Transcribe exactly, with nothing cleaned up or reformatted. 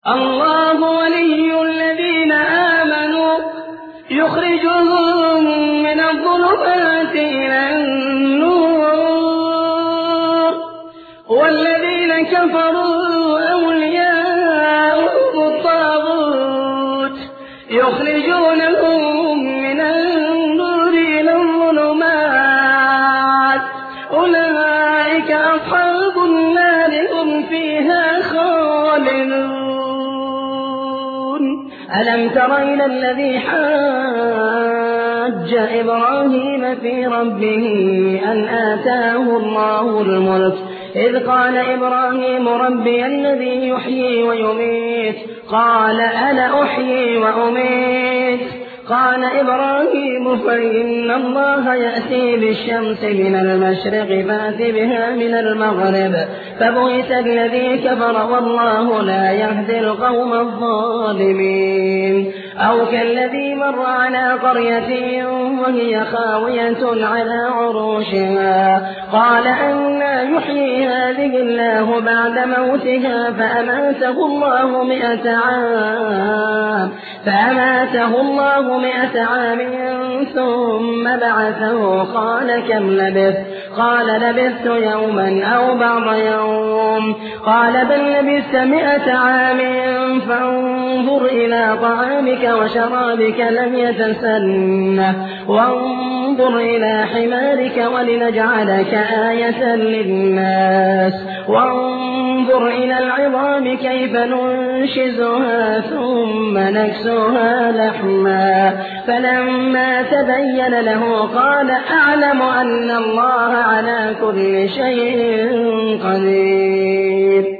الله ولي الذين آمنوا يخرجهم من الظلمات إلى النور والذين كفروا أولياؤهم الطاغوت يخرجونهم من النور إلى الظلمات أولئك أصحاب النار هم فيها خالدون. ألم تر إلى الذي حاج إبراهيم في ربه أن آتاه الله الملك إذ قال إبراهيم ربي الذي يحيي ويميت قال أنا أحيي وأميت قال إبراهيم فإن الله يأتي بالشمس من المشرق فأت بها من المغرب فبهت الذي كفر والله لا يهدي القوم الظالمين. أو كالذي مر على قرية وهي خاوية على عروشها قال أنى يحيي هذه الله بعد موتها فأماته الله مئة عام فأماته الله مئة عام ثم بعثه قال كم لبثت قال لبثت يوما أو بعض يوم قال بل لبثت مئة عام فانظر إلى طعامك وشرابك لم يتسنه وانظر إلى حمارك ولنجعلك آية للناس وانظر إلى العظام كيف ننشزها ثم نكسوها لحما فلما تبين له قال أعلم أن الله على كل شيء قدير.